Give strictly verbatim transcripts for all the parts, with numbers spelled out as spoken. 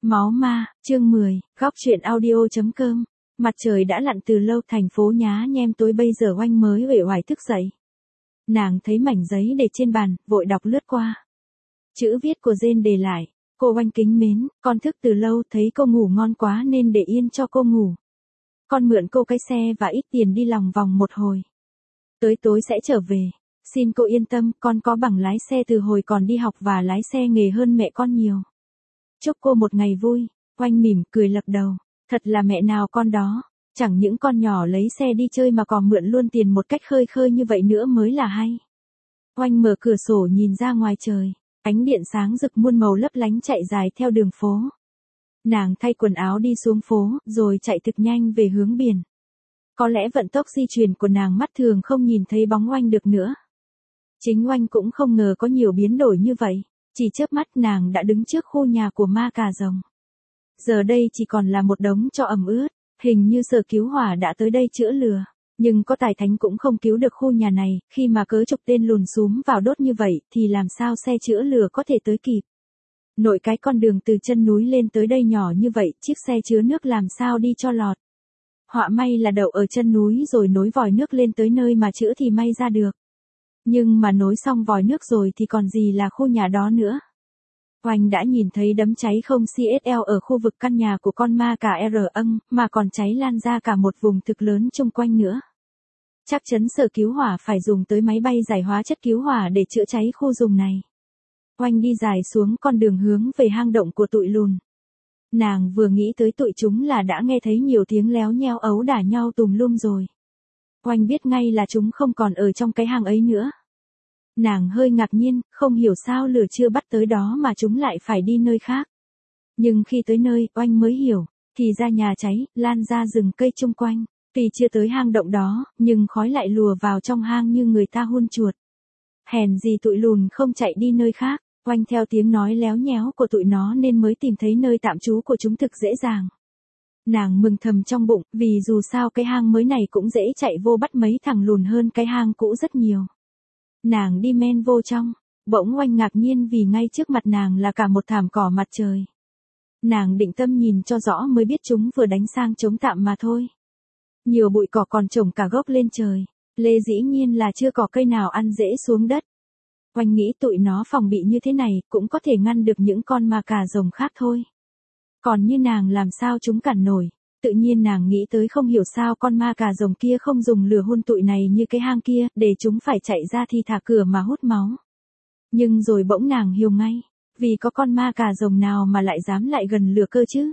Máu ma, chương mười, góc truyện audio.com. Mặt trời đã lặn từ lâu, thành phố nhá nhem tối, bây giờ Oanh mới uể oải thức dậy. Nàng thấy mảnh giấy để trên bàn, vội đọc lướt qua. Chữ viết của Jane để lại: cô Oanh kính mến, con thức từ lâu, thấy cô ngủ ngon quá nên để yên cho cô ngủ. Con mượn cô cái xe và ít tiền đi lòng vòng một hồi. Tới tối sẽ trở về. Xin cô yên tâm, con có bằng lái xe từ hồi còn đi học và lái xe nghề hơn mẹ con nhiều. Chúc cô một ngày vui. Oanh mỉm cười lắc đầu. Thật là mẹ nào con đó. Chẳng những con nhỏ lấy xe đi chơi mà còn mượn luôn tiền một cách khơi khơi như vậy nữa mới là hay. Oanh mở cửa sổ nhìn ra ngoài trời. Ánh điện sáng rực muôn màu lấp lánh chạy dài theo đường phố. Nàng thay quần áo đi xuống phố, rồi chạy thực nhanh về hướng biển. Có lẽ vận tốc di chuyển của nàng mắt thường không nhìn thấy bóng Oanh được nữa. Chính Oanh cũng không ngờ có nhiều biến đổi như vậy. Chỉ chớp mắt nàng đã đứng trước khu nhà của ma cà rồng. Giờ đây chỉ còn là một đống tro ẩm ướt, hình như sở cứu hỏa đã tới đây chữa lửa. Nhưng có tài thánh cũng không cứu được khu nhà này, khi mà cớ chục tên lùn xúm vào đốt như vậy thì làm sao xe chữa lửa có thể tới kịp. Nội cái con đường từ chân núi lên tới đây nhỏ như vậy, chiếc xe chứa nước làm sao đi cho lọt. Họa may là đậu ở chân núi rồi nối vòi nước lên tới nơi mà chữa thì may ra được. Nhưng mà nối xong vòi nước rồi thì còn gì là khu nhà đó nữa. Oanh đã nhìn thấy đấm cháy không xê ét lờ ở khu vực căn nhà của con ma cà rờ âng, mà còn cháy lan ra cả một vùng thực lớn chung quanh nữa. Chắc chắn sở cứu hỏa phải dùng tới máy bay giải hóa chất cứu hỏa để chữa cháy khu vùng này. Oanh đi dài xuống con đường hướng về hang động của tụi lùn. Nàng vừa nghĩ tới tụi chúng là đã nghe thấy nhiều tiếng léo nheo ấu đả nhau tùm lum rồi. Oanh biết ngay là chúng không còn ở trong cái hang ấy nữa. Nàng hơi ngạc nhiên, không hiểu sao lửa chưa bắt tới đó mà chúng lại phải đi nơi khác. Nhưng khi tới nơi, Oanh mới hiểu, thì ra nhà cháy, lan ra rừng cây chung quanh. Tuy chưa tới hang động đó, nhưng khói lại lùa vào trong hang như người ta hun chuột. Hèn gì tụi lùn không chạy đi nơi khác, Oanh theo tiếng nói léo nhéo của tụi nó nên mới tìm thấy nơi tạm trú của chúng thực dễ dàng. Nàng mừng thầm trong bụng, vì dù sao cái hang mới này cũng dễ chạy vô bắt mấy thằng lùn hơn cái hang cũ rất nhiều. Nàng đi men vô trong, bỗng Oanh ngạc nhiên vì ngay trước mặt nàng là cả một thảm cỏ mặt trời. Nàng định tâm nhìn cho rõ mới biết chúng vừa đánh sang trống tạm mà thôi. Nhiều bụi cỏ còn trồng cả gốc lên trời, lê dĩ nhiên là chưa có cây nào ăn dễ xuống đất. Oanh nghĩ tụi nó phòng bị như thế này cũng có thể ngăn được những con ma cà rồng khác thôi. Còn như nàng làm sao chúng cản nổi. Tự nhiên nàng nghĩ tới không hiểu sao con ma cà rồng kia không dùng lửa hun tụi này như cái hang kia, để chúng phải chạy ra thì thả cửa mà hút máu. Nhưng rồi bỗng nàng hiểu ngay, vì có con ma cà rồng nào mà lại dám lại gần lửa cơ chứ.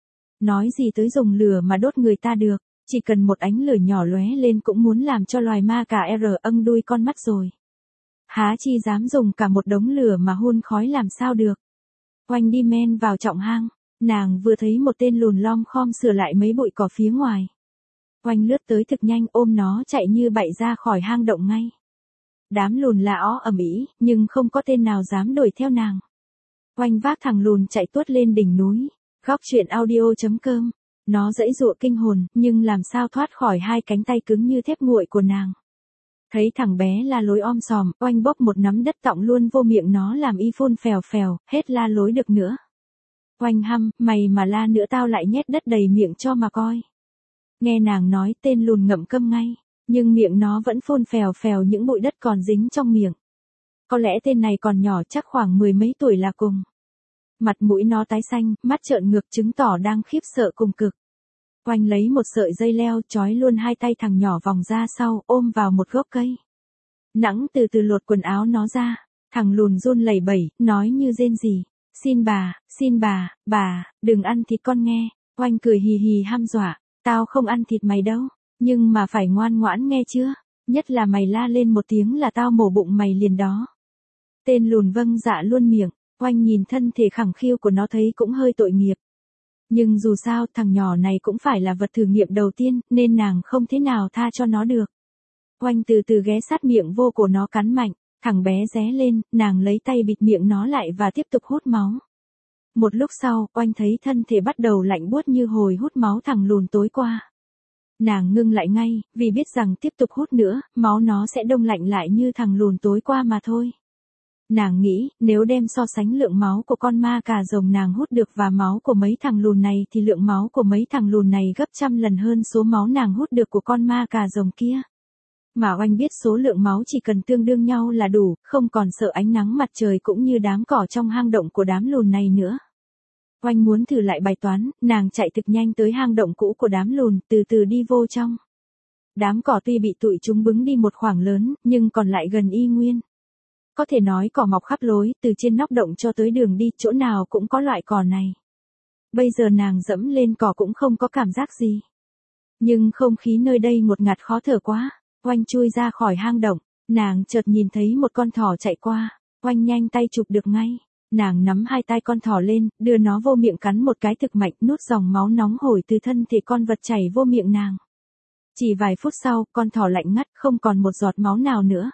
Nói gì tới dùng lửa mà đốt người ta được, chỉ cần một ánh lửa nhỏ lóe lên cũng muốn làm cho loài ma cà rờ âng đuôi con mắt rồi. Há chi dám dùng cả một đống lửa mà hun khói làm sao được. Oanh đi men vào trọng hang. Nàng vừa thấy một tên lùn lom khom sửa lại mấy bụi cỏ phía ngoài. Oanh lướt tới thực nhanh ôm nó chạy như bậy ra khỏi hang động ngay. Đám lùn la ó ầm ĩ, nhưng không có tên nào dám đuổi theo nàng. Oanh vác thằng lùn chạy tuốt lên đỉnh núi. Góc truyện audio.com. Nó giãy giụa kinh hồn, nhưng làm sao thoát khỏi hai cánh tay cứng như thép nguội của nàng. Thấy thằng bé la lối om sòm, Oanh bốc một nắm đất tọng luôn vô miệng nó làm y phun phèo phèo, hết la lối được nữa. Oanh hăm, mày mà la nữa tao lại nhét đất đầy miệng cho mà coi. Nghe nàng nói tên lùn ngậm câm ngay, nhưng miệng nó vẫn phun phèo phèo những bụi đất còn dính trong miệng. Có lẽ tên này còn nhỏ chắc khoảng mười mấy tuổi là cùng. Mặt mũi nó tái xanh, mắt trợn ngược chứng tỏ đang khiếp sợ cùng cực. Oanh lấy một sợi dây leo trói luôn hai tay thằng nhỏ vòng ra sau ôm vào một gốc cây. Nắng từ từ lột quần áo nó ra, thằng lùn run lẩy bẩy, nói như rên rỉ. Xin bà, xin bà, bà, đừng ăn thịt con nghe. Oanh cười hì hì hăm dọa, tao không ăn thịt mày đâu, nhưng mà phải ngoan ngoãn nghe chưa, nhất là mày la lên một tiếng là tao mổ bụng mày liền đó. Tên lùn vâng dạ luôn miệng, Oanh nhìn thân thể khẳng khiu của nó thấy cũng hơi tội nghiệp. Nhưng dù sao thằng nhỏ này cũng phải là vật thử nghiệm đầu tiên, nên nàng không thế nào tha cho nó được. Oanh từ từ ghé sát miệng vô của nó cắn mạnh. Thằng bé ré lên, nàng lấy tay bịt miệng nó lại và tiếp tục hút máu. Một lúc sau, Oanh thấy thân thể bắt đầu lạnh buốt như hồi hút máu thằng lùn tối qua. Nàng ngưng lại ngay, vì biết rằng tiếp tục hút nữa, máu nó sẽ đông lạnh lại như thằng lùn tối qua mà thôi. Nàng nghĩ, nếu đem so sánh lượng máu của con ma cà rồng nàng hút được và máu của mấy thằng lùn này thì lượng máu của mấy thằng lùn này gấp trăm lần hơn số máu nàng hút được của con ma cà rồng kia. Mà Oanh biết số lượng máu chỉ cần tương đương nhau là đủ, không còn sợ ánh nắng mặt trời cũng như đám cỏ trong hang động của đám lùn này nữa. Oanh muốn thử lại bài toán, nàng chạy thực nhanh tới hang động cũ của đám lùn, từ từ đi vô trong. Đám cỏ tuy bị tụi chúng bứng đi một khoảng lớn, nhưng còn lại gần y nguyên. Có thể nói cỏ mọc khắp lối, từ trên nóc động cho tới đường đi, chỗ nào cũng có loại cỏ này. Bây giờ nàng dẫm lên cỏ cũng không có cảm giác gì. Nhưng không khí nơi đây ngột ngạt khó thở quá. Oanh chui ra khỏi hang động, nàng chợt nhìn thấy một con thỏ chạy qua, Oanh nhanh tay chụp được ngay. Nàng nắm hai tay con thỏ lên, đưa nó vô miệng cắn một cái thực mạnh, nuốt dòng máu nóng hổi từ thân thể con vật chảy vô miệng nàng. Chỉ vài phút sau, con thỏ lạnh ngắt, không còn một giọt máu nào nữa.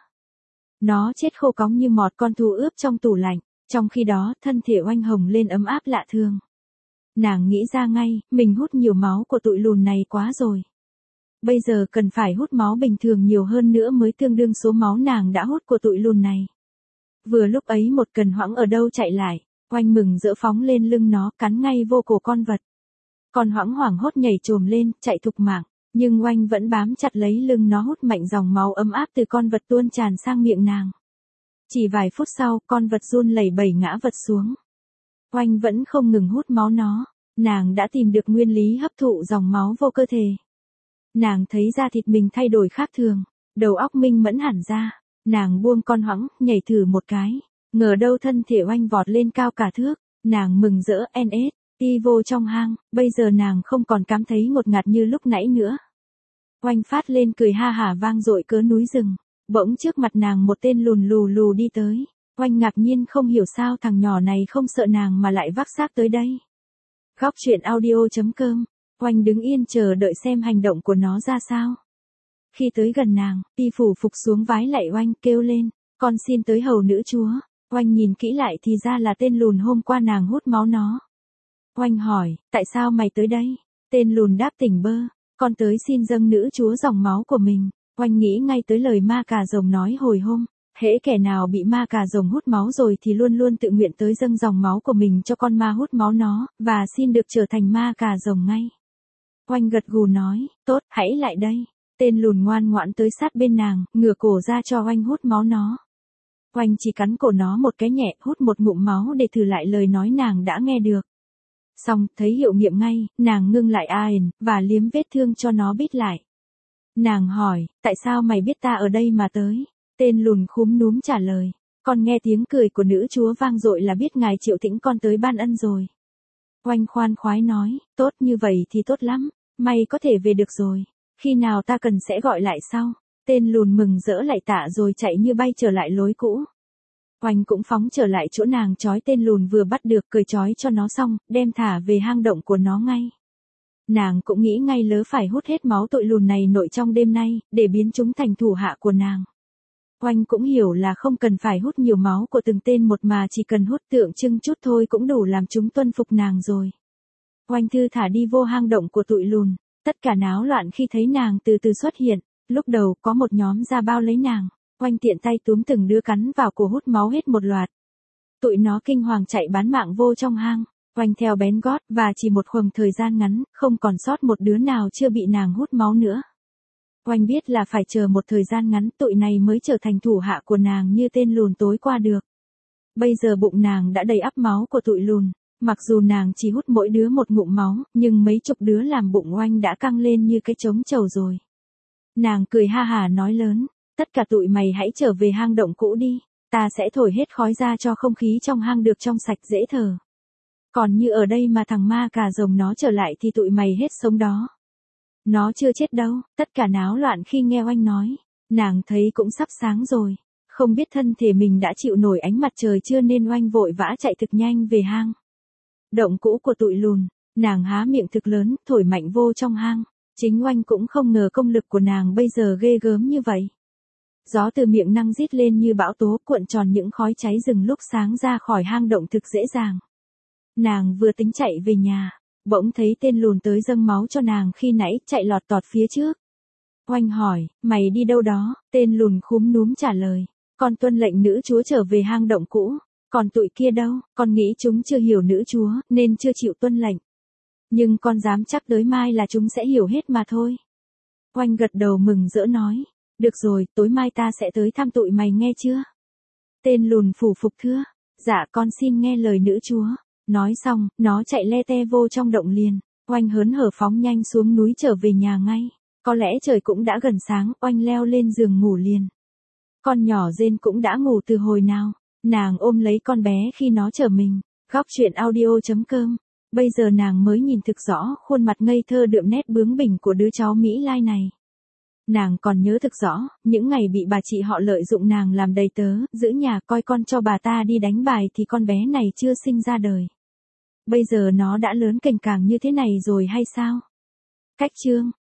Nó chết khô cóng như mọt con thú ướp trong tủ lạnh, trong khi đó, thân thể Oanh hồng lên ấm áp lạ thường. Nàng nghĩ ra ngay, mình hút nhiều máu của tụi lùn này quá rồi. Bây giờ cần phải hút máu bình thường nhiều hơn nữa mới tương đương số máu nàng đã hút của tụi lùn này. Vừa lúc ấy một cần hoãng ở đâu chạy lại, Oanh mừng rỡ phóng lên lưng nó, cắn ngay vô cổ con vật. Con hoãng hoảng hốt nhảy chồm lên, chạy thục mạng, nhưng Oanh vẫn bám chặt lấy lưng nó hút mạnh dòng máu ấm áp từ con vật tuôn tràn sang miệng nàng. Chỉ vài phút sau, con vật run lẩy bẩy ngã vật xuống. Oanh vẫn không ngừng hút máu nó, nàng đã tìm được nguyên lý hấp thụ dòng máu vô cơ thể. Nàng thấy da thịt mình thay đổi khác thường, đầu óc minh mẫn hẳn ra, nàng buông con hoãng, nhảy thử một cái, ngờ đâu thân thể Oanh vọt lên cao cả thước, nàng mừng rỡ en ét, đi vô trong hang, bây giờ nàng không còn cảm thấy ngột ngạt như lúc nãy nữa. Oanh phát lên cười ha hả vang dội cỡ núi rừng, bỗng trước mặt nàng một tên lùn lù lù đi tới, Oanh ngạc nhiên không hiểu sao thằng nhỏ này không sợ nàng mà lại vác xác tới đây. Góc truyện audio chấm com. Oanh đứng yên chờ đợi xem hành động của nó ra sao. Khi tới gần nàng, Ti phủ phục xuống vái lạy Oanh kêu lên, con xin tới hầu nữ chúa. Oanh nhìn kỹ lại thì ra là tên lùn hôm qua nàng hút máu nó. Oanh hỏi, tại sao mày tới đây? Tên lùn đáp tỉnh bơ, con tới xin dâng nữ chúa dòng máu của mình. Oanh nghĩ ngay tới lời ma cà rồng nói hồi hôm, hễ kẻ nào bị ma cà rồng hút máu rồi thì luôn luôn tự nguyện tới dâng dòng máu của mình cho con ma hút máu nó, và xin được trở thành ma cà rồng ngay. Oanh gật gù nói, tốt, hãy lại đây. Tên lùn ngoan ngoãn tới sát bên nàng, ngửa cổ ra cho Oanh hút máu nó. Oanh chỉ cắn cổ nó một cái nhẹ, hút một ngụm máu để thử lại lời nói nàng đã nghe được. Xong, thấy hiệu nghiệm ngay, nàng ngưng lại aền, và liếm vết thương cho nó bít lại. Nàng hỏi, tại sao mày biết ta ở đây mà tới? Tên lùn khúm núm trả lời, con nghe tiếng cười của nữ chúa vang dội là biết ngài triệu thỉnh con tới ban ân rồi. Oanh khoan khoái nói, tốt như vậy thì tốt lắm, mày có thể về được rồi, khi nào ta cần sẽ gọi lại sau. Tên lùn mừng rỡ lại tạ rồi chạy như bay trở lại lối cũ. Oanh cũng phóng trở lại chỗ nàng trói tên lùn vừa bắt được, cởi trói cho nó xong, đem thả về hang động của nó ngay. Nàng cũng nghĩ ngay lớ phải hút hết máu tội lùn này nội trong đêm nay, để biến chúng thành thủ hạ của nàng. Oanh cũng hiểu là không cần phải hút nhiều máu của từng tên một mà chỉ cần hút tượng trưng chút thôi cũng đủ làm chúng tuân phục nàng rồi. Oanh thư thả đi vô hang động của tụi lùn, tất cả náo loạn khi thấy nàng từ từ xuất hiện, lúc đầu có một nhóm ra bao lấy nàng, Oanh tiện tay túm từng đứa cắn vào cổ hút máu hết một loạt. Tụi nó kinh hoàng chạy bán mạng vô trong hang, Oanh theo bén gót và chỉ một khoảng thời gian ngắn, không còn sót một đứa nào chưa bị nàng hút máu nữa. Oanh biết là phải chờ một thời gian ngắn tụi này mới trở thành thủ hạ của nàng như tên lùn tối qua được. Bây giờ bụng nàng đã đầy ắp máu của tụi lùn, mặc dù nàng chỉ hút mỗi đứa một ngụm máu, nhưng mấy chục đứa làm bụng Oanh đã căng lên như cái trống trầu rồi. Nàng cười ha hà nói lớn, tất cả tụi mày hãy trở về hang động cũ đi, ta sẽ thổi hết khói ra cho không khí trong hang được trong sạch dễ thở. Còn như ở đây mà thằng ma cà rồng nó trở lại thì tụi mày hết sống đó. Nó chưa chết đâu, tất cả náo loạn khi nghe Oanh nói, nàng thấy cũng sắp sáng rồi, không biết thân thể mình đã chịu nổi ánh mặt trời chưa nên Oanh vội vã chạy thực nhanh về hang. Động cũ của tụi lùn, nàng há miệng thực lớn, thổi mạnh vô trong hang, chính Oanh cũng không ngờ công lực của nàng bây giờ ghê gớm như vậy. Gió từ miệng năng rít lên như bão tố cuộn tròn những khói cháy rừng lúc sáng ra khỏi hang động thực dễ dàng. Nàng vừa tính chạy về nhà, bỗng thấy tên lùn tới dâng máu cho nàng khi nãy chạy lọt tọt phía trước. Oanh hỏi, mày đi đâu đó? Tên lùn khúm núm trả lời, Con tuân lệnh nữ chúa trở về hang động cũ. Còn tụi kia đâu, con nghĩ chúng chưa hiểu nữ chúa, nên chưa chịu tuân lệnh. Nhưng con dám chắc tới mai là chúng sẽ hiểu hết mà thôi. Oanh gật đầu mừng rỡ nói. Được rồi, tối mai ta sẽ tới thăm tụi mày nghe chưa? Tên lùn phủ phục thưa. Dạ con xin nghe lời nữ chúa. Nói xong, nó chạy le te vô trong động liền. Oanh hớn hở phóng nhanh xuống núi trở về nhà ngay. Có lẽ trời cũng đã gần sáng, Oanh leo lên giường ngủ liền. Con nhỏ Rên cũng đã ngủ từ hồi nào. Nàng ôm lấy con bé khi nó chở mình. Góc chuyện audio chấm com. Bây giờ nàng mới nhìn thực rõ khuôn mặt ngây thơ đượm nét bướng bỉnh của đứa cháu Mỹ Lai này. Nàng còn nhớ thực rõ, những ngày bị bà chị họ lợi dụng nàng làm đầy tớ, giữ nhà coi con cho bà ta đi đánh bài thì con bé này chưa sinh ra đời. Bây giờ nó đã lớn cành càng như thế này rồi hay sao? Cách chương